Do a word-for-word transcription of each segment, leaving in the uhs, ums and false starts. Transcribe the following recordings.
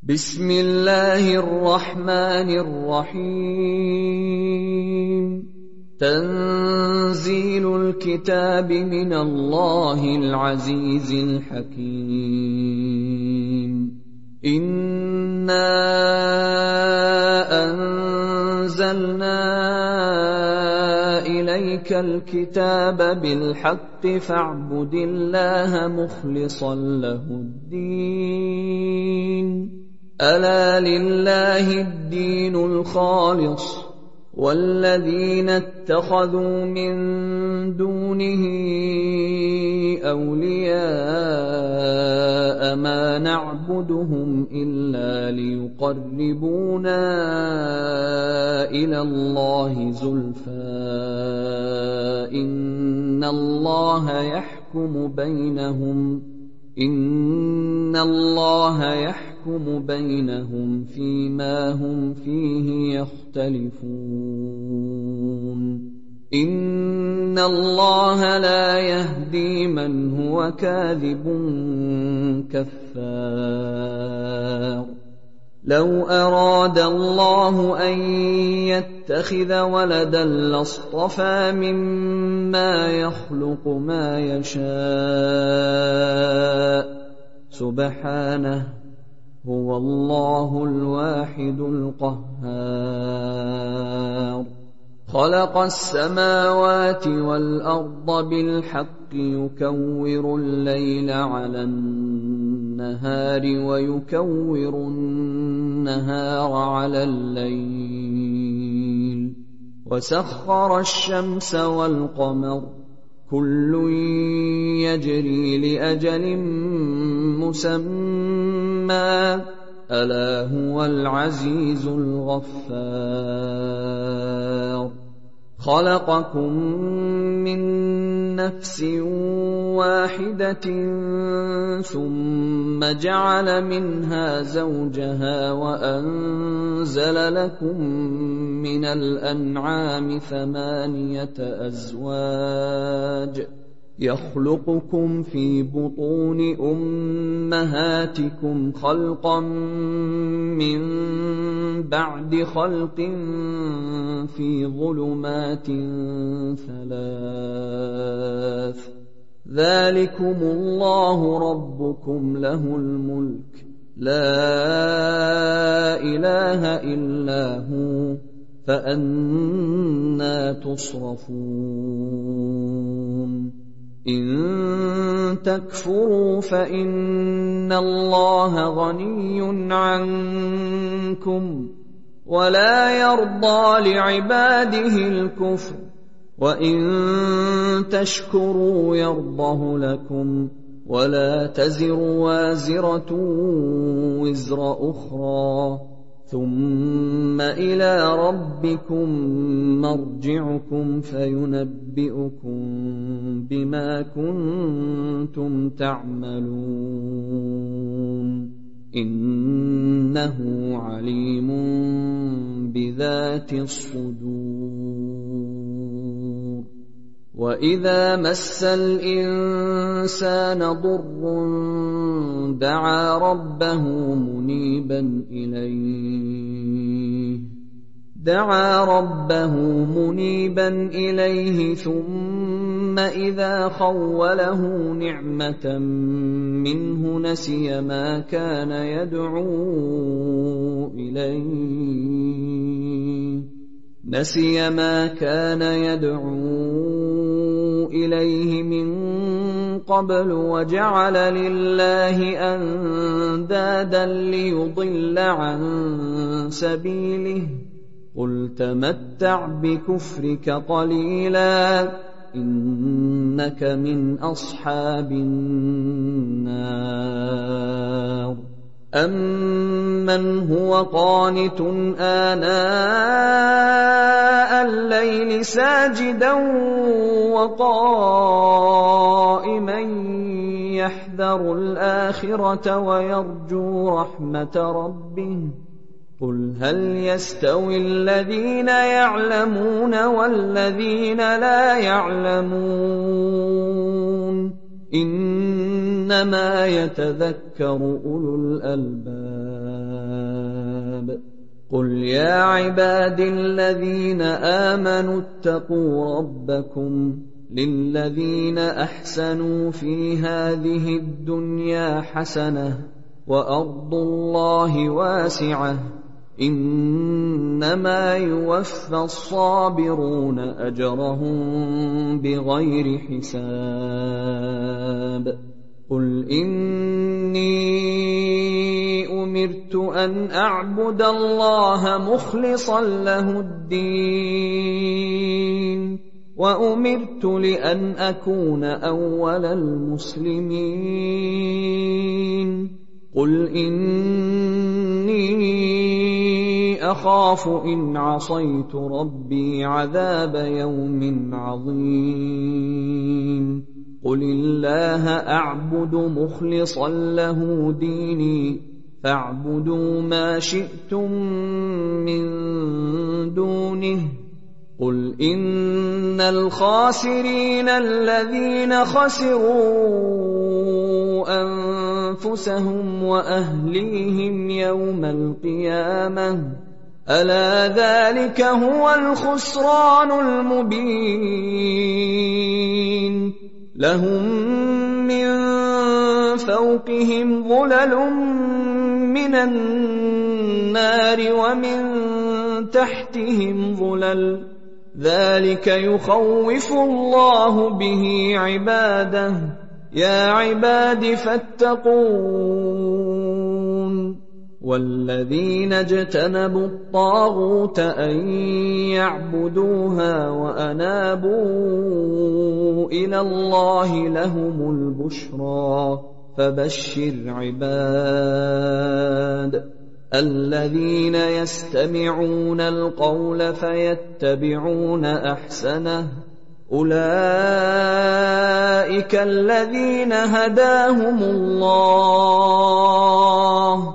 بسم الله الرحمن الرحيم تنزيل الكتاب من الله العزيز الحكيم إنا أنزلنا إليك الكتاب بالحق فاعبد الله مخلصا له الدين ألا لله الدين الخالص والذين اتخذوا من دونه أولياء ما نعبدهم إلا ليقربونا إلى الله زلفى إن الله يحكم بينهم إن الله يحكم بينهم فيما هم فيه يختلفون إن الله لا يهدي من هو كاذب كفار لو أراد الله أن يتخذ ولدا لاصطفى مما يخلق ما يشاء سبحانه هو الله الواحد القهار خلق السماوات والأرض بالحق يكور الليل على النهار ويكور النهار على الليل وسخر الشمس والقمر كل يجري لأجل مسمى ألا هو العزيز الغفار خلقكم من نفس واحدة ثم جعل منها زوجها وأنزل لكم من الأنعام ثمانية أزواج يخلقكم في بطون أمهاتكم خلقا من بعد خلق في ظلمات ثلاث ذلكم الله ربكم له الملك لا إله إلا هو فأنى تصرفون إن تكفروا فإن الله غني عنكم ولا يرضى لعباده الكفر وإن تشكروا يرضه لكم ولا تزر وازرة وزر أخرى ثم إلى ربكم مرجعكم فينبئكم بما كنتم تعملون إنه عليم بذات الصدور وإذا مس الإنسان ضر دعا ربه منيبا إليه دعا ربه منيبا إليه ثم إذا خوله نعمة منه نسي ما كان يدعو إليه نسي ما كان يدعو إليه من قبل وجعل لله أندادا ليضل عن سبيله قل تمتع بكفرك قليلا إنك من أصحاب النار أمن هو قانت آناء الليل ساجدا وقائما يحذر الآخرة ويرجو رحمة ربه قل هل يستوي الذين يعلمون والذين لا يعلمون إن إنما يتذكر أولو الألباب قل يا عبادي الذين آمنوا اتقوا ربكم للذين أحسنوا في هذه الدنيا حسنة وأرض الله واسعة إنما يوفى الصابرون أجرهم بغير حساب قل إني أمرت أن أعبد الله مخلصا له الدين وأمرت لأن أكون أول المسلمين قل إني أخاف إن عصيت ربي عذاب يوم عظيم قل الله أعبد مخلصا له ديني فاعبدوا ما شئتم من دونه قل إن الخاسرين الذين خسروا أنفسهم وأهليهم يوم القيامة ألا ذلك هو الخسران المبين لهم من فوقهم ظلل من النار ومن تحتهم ظلل ذلك يخوف الله به عباده يا عباد فاتقون والذين اجتنبوا الطاغوت أن يعبدوها وأنابوا إلى الله لهم البشرى فبشر عباد الذين يستمعون القول فيتبعون أحسنه أولئك الذين هداهم الله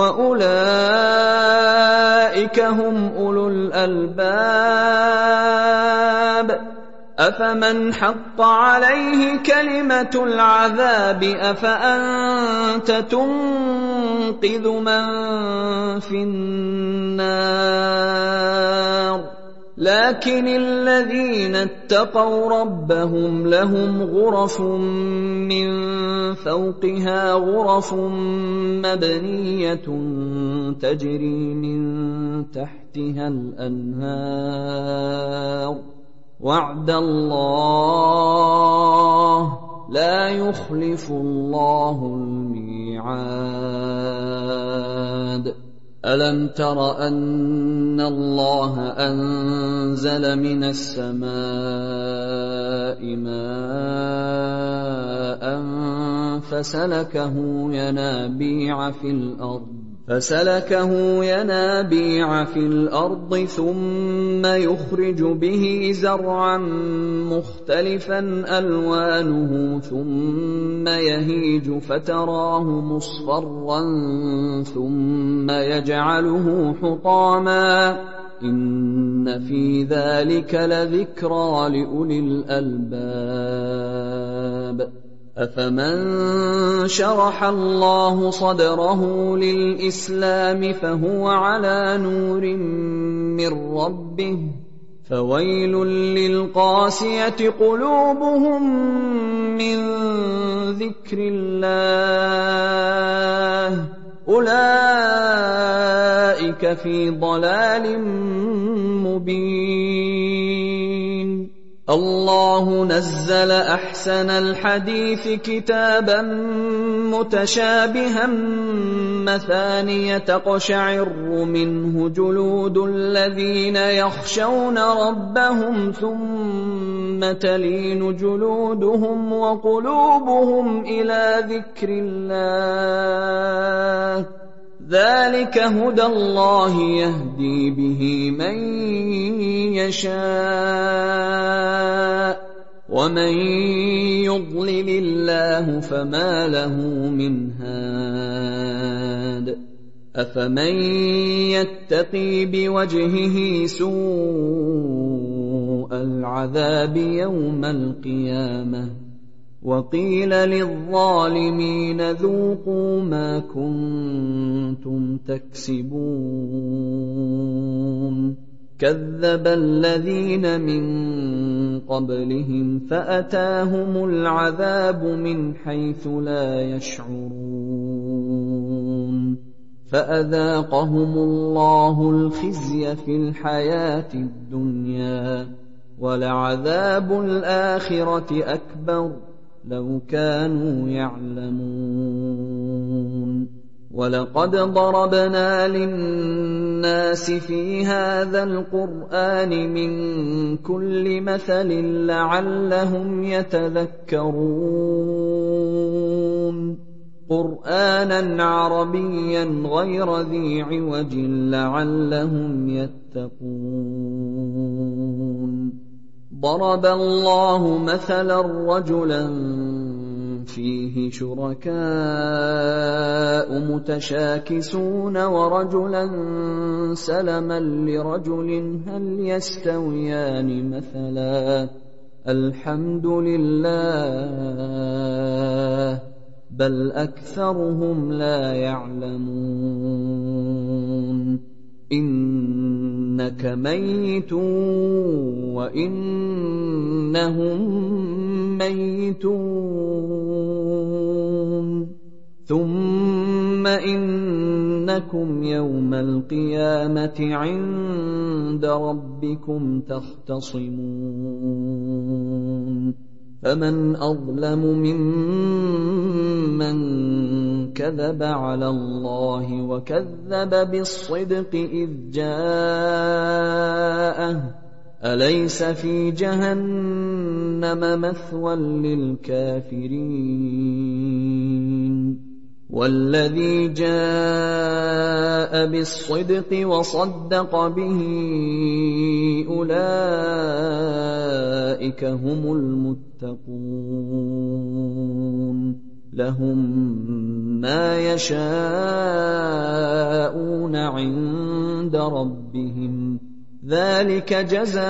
وأولئك هم أولو الألباب أفمن حق عليه كلمة العذاب أفأنت تنقذ من في النار لكن الذين اتقوا ربهم لهم غرف من فوقها غرف مبنية تجري من تحتها الأنهار وعد الله لا يخلف الله الميعاد ألم تر أن الله أنزل من السماء ماء فسلكه ينابيع في الأرض فسلكه ينابيع في الأرض ثم يخرج به زرعا مختلفا ألوانه ثم يهيج فتراه مصفرا ثم يجعله حطاما إن في ذلك لذكرى لأولي الألباب أفمن شرح الله صدره للإسلام فهو على نور من ربه فويل للقاسية قلوبهم من ذكر الله أولئك في ضلال مبين الله نزل أحسن الحديث كتابا متشابها مثانية تقشعر منه جلود الذين يخشون ربهم ثم تلين جلودهم وقلوبهم إلى ذكر الله ذلك هدى الله يهدي به من يشاء ومن يضلل الله فما له من هاد أفمن يتقي بوجهه سوء العذاب يوم القيامة وقيل للظالمين ذوقوا ما كنتم تكسبون كذب الذين من قبلهم فأتاهم العذاب من حيث لا يشعرون فأذاقهم الله الخزي في الحياة الدنيا ولعذاب الآخرة أكبر لو كانوا يعلمون ولقد ضربنا للناس في هذا القرآن من كل مثل لعلهم يتذكرون قرآنا عربيا غير ذي عوج لعلهم يتقون ضرب الله مثلا رجلا فيه شركاء متشاكسون ورجلا سلما لرجل هل يستويان مثلا الحمد لله بل أكثرهم لا يعلمون إنك ميت وإنهم ميتون ثم إنكم يوم القيامة عند ربكم تختصمون فمن أظلم ممن كذب على الله وكذب بالصدق إذ جاءه أليس في جهنم مثوى للكافرين والذي جاء بالصدق وصدق به أولئك هم المتقون لهم ما يشاءون عند ربهم ذلك جزاء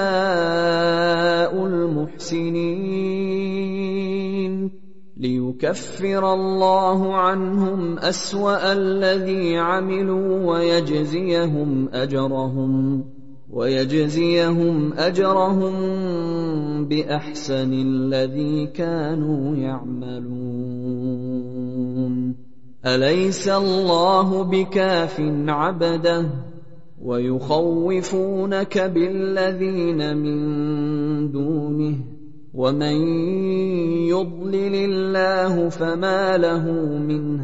المحسنين ليكفر الله عنهم أسوأ الذي عملوا ويجزيهم أجرهم ويجزيهم أجرهم بأحسن الذي كانوا يعملون أليس الله بكاف عبده ويخوفونك بالذين من دونه ومن يضلل الله فما له من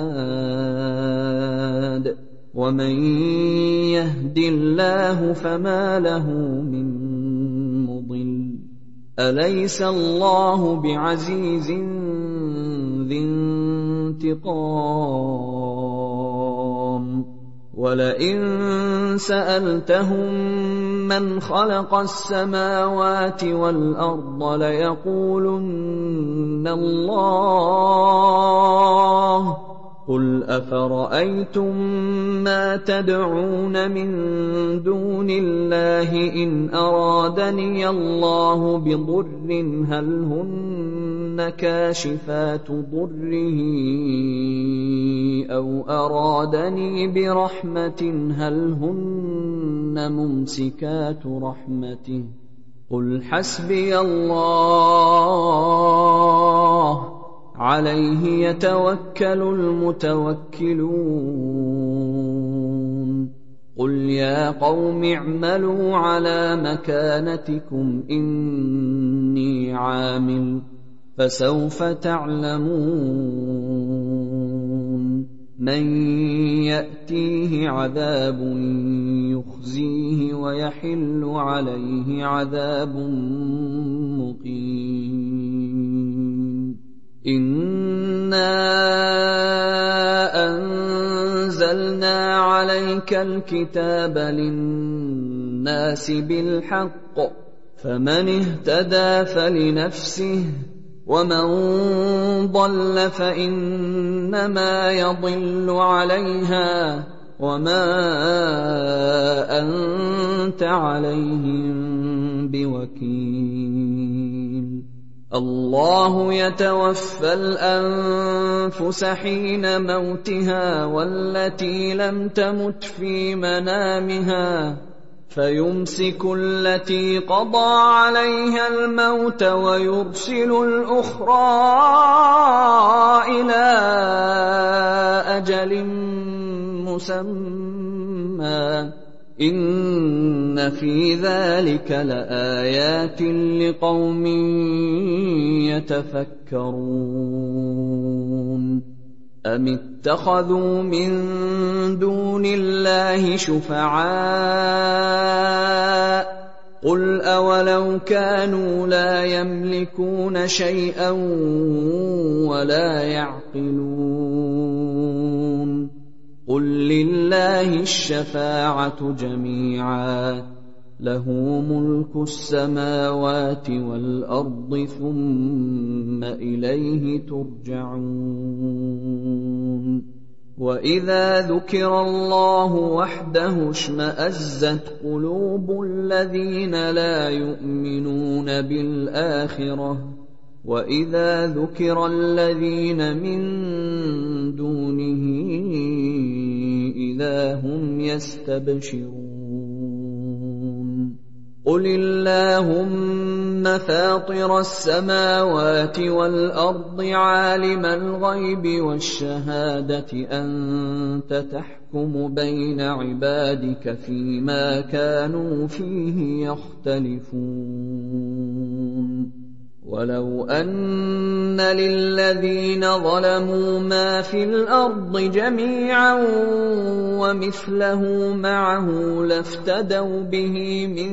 هاد ومن يهد الله فما له من مضل أليس الله بعزيز ذي انتقام ولئن سألتهم من خلق السماوات والأرض ليقولن الله قل أفرأيتم ما تدعون من دون الله إن أرادني الله بضر هل هن كاشفات ضره أو أرادني برحمة هل هن ممسكات رحمته قل حسبي الله عليه يتوكل المتوكلون قل يا قوم اعملوا على مكانتكم إني عامل فسوف تعلمون من يأتيه عذاب يخزيه ويحل عليه عذاب مقيم إنا أنزلنا عليك الكتاب للناس بالحق فمن اهتدى فلنفسه ومن ضل فإنما يضل عليها وما أنت عليهم بوكيل الله يتوفى الأنفس حين موتها والتي لم تمت في منامها فيمسك التي قضى عليها الموت ويرسل الأخرى إلى أجل مسمى إن في ذلك لآيات لقوم يتفكرون أم اتخذوا من دون الله شفعاء قل أولو كانوا لا يملكون شيئا ولا يعقلون قل لله الشفاعة جميعا له ملك السماوات والأرض ثم إليه ترجعون وإذا ذكر الله وحده اشمأزت قلوب الذين لا يؤمنون بالآخرة وإذا ذكر الذين من دونه إذا هم يستبشرون قل اللهم فاطر السماوات والأرض عالم الغيب والشهادة أنت تحكم بين عبادك فيما كانوا فيه يختلفون ولو أن للذين ظلموا ما في الأرض جميعا ومثله معه لافتدوا به من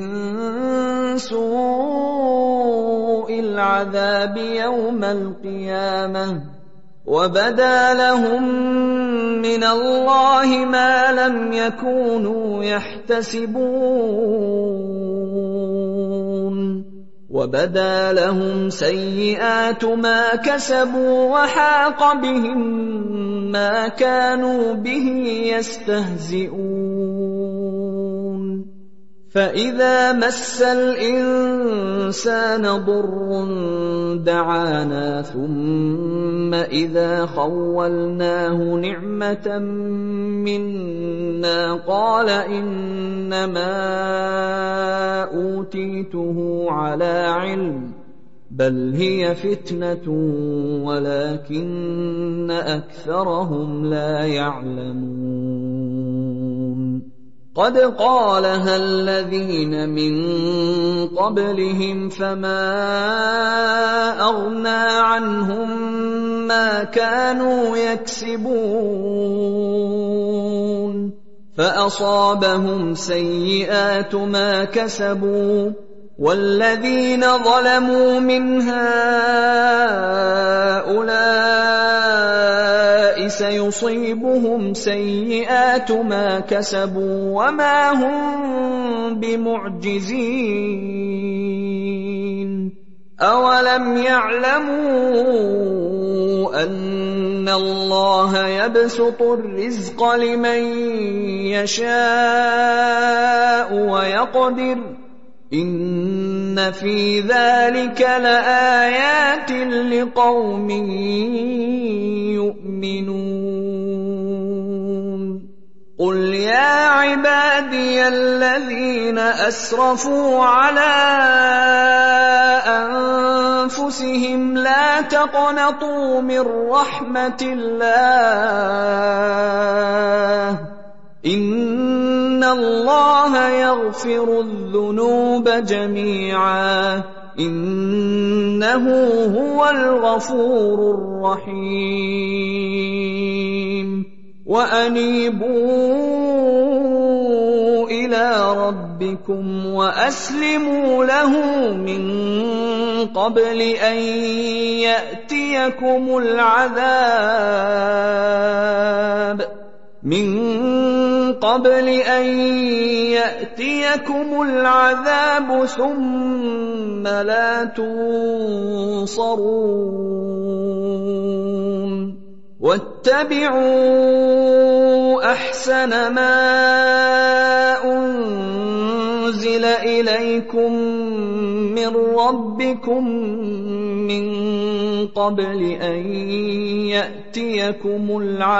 سوء العذاب يوم القيامة وبدا لهم من الله ما لم يكونوا يحتسبون وبدا لهم سيئات ما كسبوا وحاق بهم ما كانوا به يستهزئون فإذا مس الإنسان ضر دعانا ثم إذا خولناه نعمة منا قال إنما أوتيته على علم بل هي فتنة ولكن أكثرهم لا يعلمون قد قالها الذين من قبلهم فما أغنى عنهم ما كانوا يكسبون فأصابهم سيئات ما كسبوا والذين ظلموا من هؤلاء سيصيبهم سيئات ما كسبوا وما هم بمعجزين أولم يعلموا أن الله يبسط الرزق لمن يشاء ويقدر إن في ذلك لآيات لقوم يؤمنون قل يا عبادي الذين أسرفوا على أنفسهم لا تقنطوا من رحمة الله إن الله يغفر الذنوب جميعا إنه هو الغفور الرحيم وأنيبوا إلى ربكم وأسلموا له من قبل أن يأتيكم العذاب من قبل أن يأتيكم العذاب ثم لا تنصرون واتبعوا أحسن ما أنزل إليكم من مِّن رَّبِّكُم مِّن قَبْلِ أَن يَأْتِيَكُمُ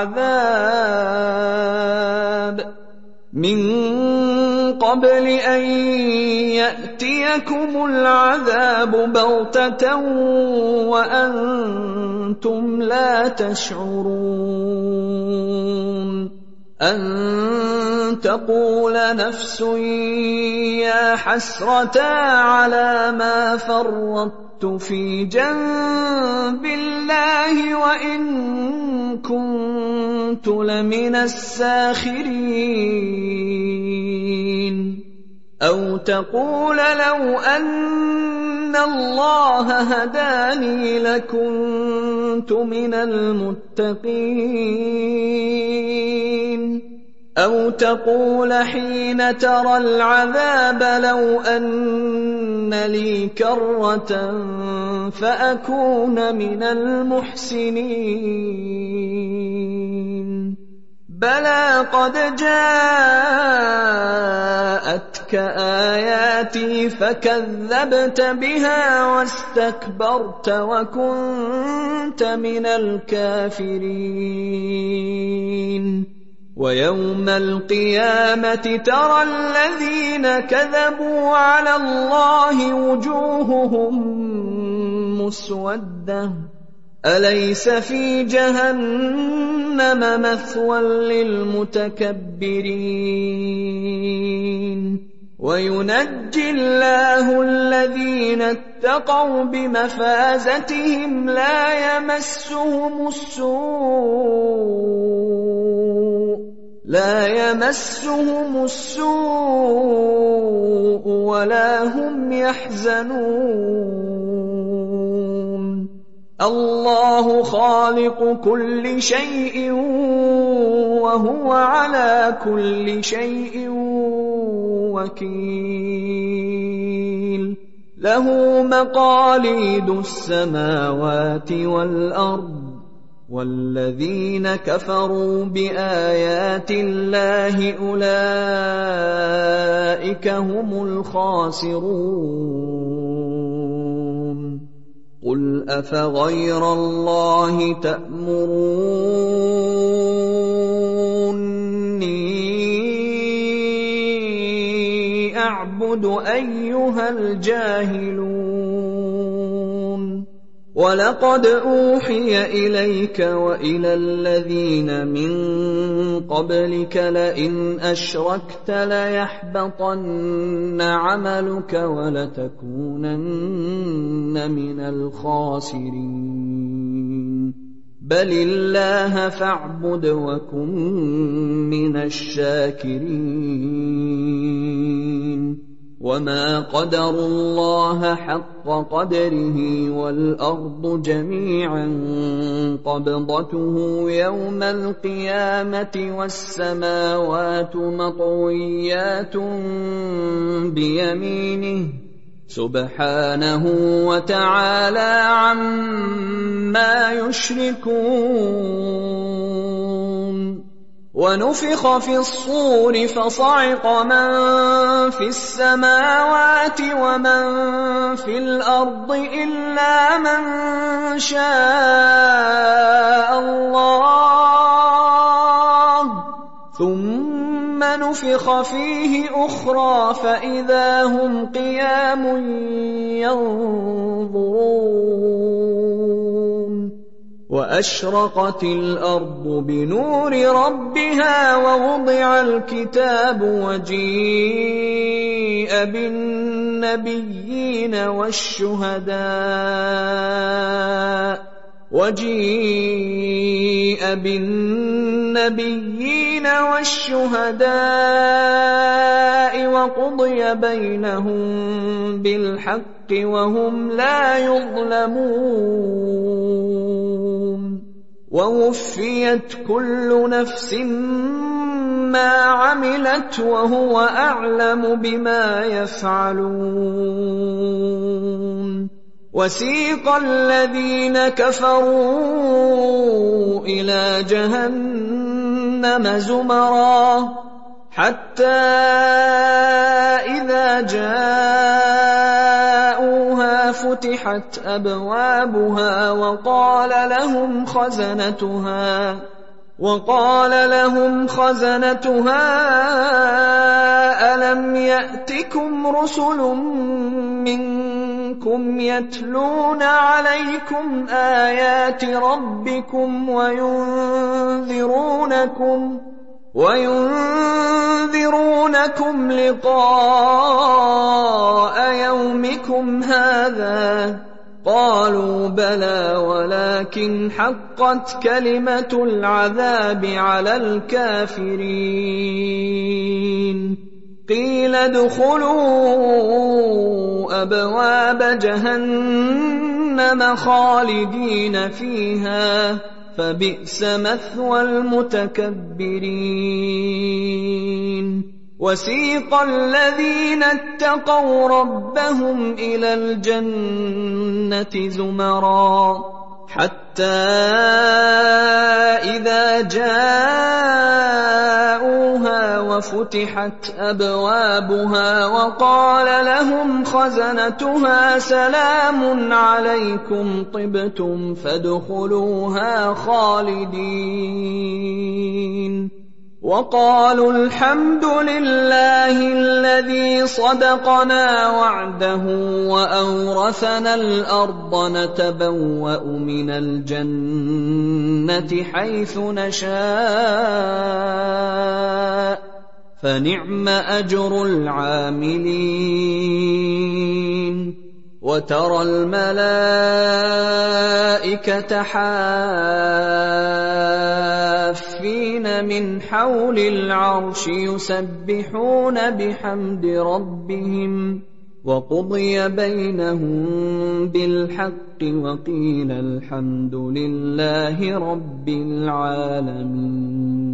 الْعَذَابُ مِن قَبْلِ أَن يَأْتِيَكُمُ الْعَذَابُ بَغْتَةً وَأَنتُمْ لَا تَشْعُرُونَ أَن تَقُولَ نَفْسٌ يَا حَسْرَتَا عَلَىٰ مَا فَرَّطتُ فِي جَنبِ اللَّهِ وَإِن كُنتُ لَمِنَ السَّاخِرِينَ أَوْ تَقُولَ لَوْ أَنَّ اللَّهَ هَدَانِي لَكُنتُ مِنَ الْمُتَّقِينَ أَوْ تَقُولَ حِينَ تَرَى الْعَذَابَ لَوْ أَنَّ لِي كَرَّةً فَأَكُونَ مِنَ الْمُحْسِنِينَ بَلَىٰ قَدْ جَاءَتْكَ آيَاتِي فَكَذَّبْتَ بِهَا وَاسْتَكْبَرْتَ وَكُنتَ مِنَ الْكَافِرِينَ وَيَوْمَ الْقِيَامَةِ تَرَى الَّذِينَ كَذَبُوا عَلَى اللَّهِ وُجُوهُهُم مُّسْوَدَّةٌ أَلَيْسَ فِي جَهَنَّمَ مَثْوًى لِّلْمُتَكَبِّرِينَ وَيُنَجِّي اللَّهُ الَّذِينَ اتَّقَوْا بِمَفَازَتِهِمْ لَا يَمَسُّهُمُ السُّوءُ لا يمسهم السوء ولا هم يحزنون الله خالق كل شيء وهو على كل شيء وكيل له مقاليد السماوات والأرض وَالَّذِينَ كَفَرُوا بِآيَاتِ اللَّهِ أُولَٰئِكَ هُمُ الْخَاسِرُونَ قُلْ أَفَغَيْرَ اللَّهِ تَأْمُرُونِّي أَعْبُدُ أَيُّهَا الْجَاهِلُونَ وَلَقَدْ أُوحِيَ إِلَيْكَ وَإِلَى الَّذِينَ مِن قَبْلِكَ لَئِنْ أَشْرَكْتَ لَيَحْبَطَنَّ عَمَلُكَ وَلَتَكُونَنَّ مِنَ الْخَاسِرِينَ بَلِ اللَّهَ فَاعْبُدْ وَكُن مِّنَ الشَّاكِرِينَ وَمَا قَدَرُوا اللَّهَ حَقَّ قَدْرِهِ وَالْأَرْضُ جَمِيعًا قَبْضَتُهُ يَوْمَ الْقِيَامَةِ وَالسَّمَاوَاتُ مَطْوِيَّاتٌ بِيَمِينِهِ سُبْحَانَهُ وَتَعَالَىٰ عَمَّا يُشْرِكُونَ وَنُفِخَ فِي الصُّورِ فَصَعِقَ مَن فِي السَّمَاوَاتِ وَمَن فِي الْأَرْضِ إِلَّا مَن شَاءَ اللَّهُ ثُمَّ نُفِخَ فِيهِ أُخْرَىٰ فَإِذَا هُمْ قِيَامٌ يَنظُرُونَ وَأَشْرَقَتِ الْأَرْضُ بِنُورِ رَبِّهَا وَوُضِعَ الْكِتَابُ وَجِيءَ بِالنَّبِيِّينَ وَالشُّهَدَاءِ وَجِيءَ بِالنَّبِيِّينَ وَالشُّهَدَاءِ وَقُضِيَ بَيْنَهُم بِالْحَقِّ وَهُمْ لَا يُظْلَمُونَ وَوُفِّيَتْ كُلُّ نَفْسٍ مَّا عَمِلَتْ وَهُوَ أَعْلَمُ بِمَا يَفْعَلُونَ وَسِيقَ الَّذِينَ كَفَرُوا إِلَىٰ جَهَنَّمَ زُمَرًا حَتَّىٰ إِذَا جَاءُوا فتحت أبوابها وقال لهم خزنتها وقال لهم خزنتها ألم يأتكم رسل منكم يتلون عليكم آيات ربكم وينذرونكم وينذرونكم لقاء يومكم هذا؟ قالوا بلى ولكن حقت كلمة العذاب على الكافرين. قيل ادخلوا أبواب جهنم خالدين فيها فبئس مثوى المتكبرين. وسيق الذين اتقوا ربهم إلى الجنة زمرا حتى إذا جاءوها وفتحت أبوابها وقال لهم خزنتها سلام عليكم طبتم فادخلوها خالدين. وقالوا الحمد لله الذي صدقنا وعده وأورثنا الأرض نتبوأ من الجنة حيث نشاء فنعم أجر العاملين. وترى الملائكة حافين من حول العرش يسبحون بحمد ربهم وقضي بينهم بالحق وقيل الحمد لله رب العالمين.